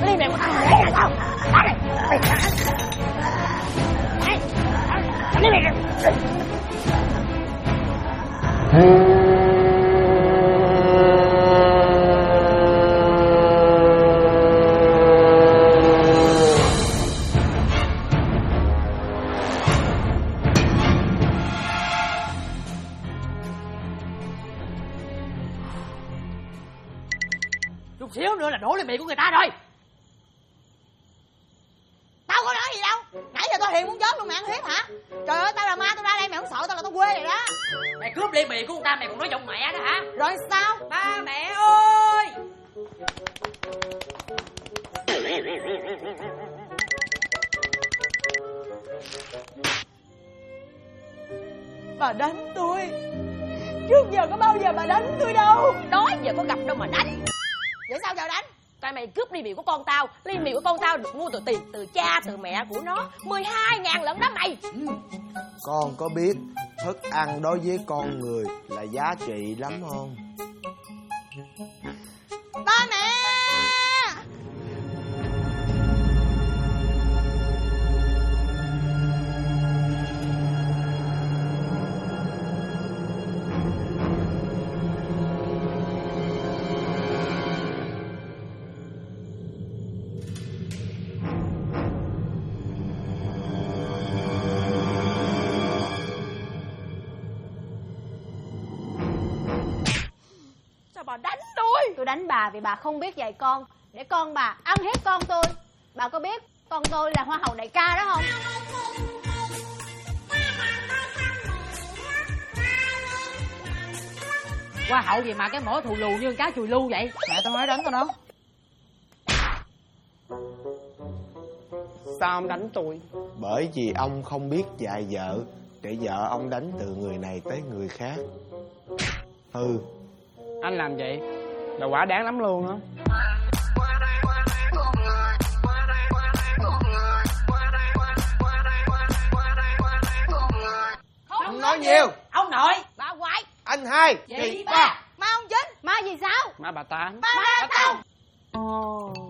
đi mày của tao để ra tao. Đi mày. Chút xíu nữa là đổ lên miệng của người ta rồi. Tao có nói gì đâu. Nãy giờ tao hiền muốn chết luôn mày ăn hiếp hả? Trời ơi, tao là ma, tao ra đây mày không sợ tao là tao quê rồi đó. Mày cướp ly miệng của người ta mày còn nói giọng mẹ đó hả? Rồi sao? Ba mẹ ơi. Bà đánh tôi. Trước giờ có bao giờ bà đánh tôi đâu. Đó giờ có gặp đâu mà đánh. Vậy sao giờ đánh? Tại mày cướp ly miệng của con tao. Ly miệng của con tao được mua từ tiền từ cha từ mẹ của nó 12.000 lận đó mày. Con có biết thức ăn đối với con người là giá trị lắm không? Ba mẹ. Bà đánh tôi. Tôi đánh bà vì bà không biết dạy con, để con bà ăn hiếp con tôi. Bà có biết con tôi là hoa hậu đại ca đó không? Hoa hậu gì mà cái mỏ thù lù như cá chùi lu vậy? Mẹ tao nói đánh tao đó. Sao ông đánh tôi? Bởi vì ông không biết dạy vợ, để vợ ông đánh từ người này tới người khác. Anh làm vậy là quả đáng lắm luôn á. Không nói nhiều. Ông nội. Bà ngoại. Anh hai. Chị ba. Ma ông Chính. Ma gì sao? Má bà Tám. Ma tao. Ồ.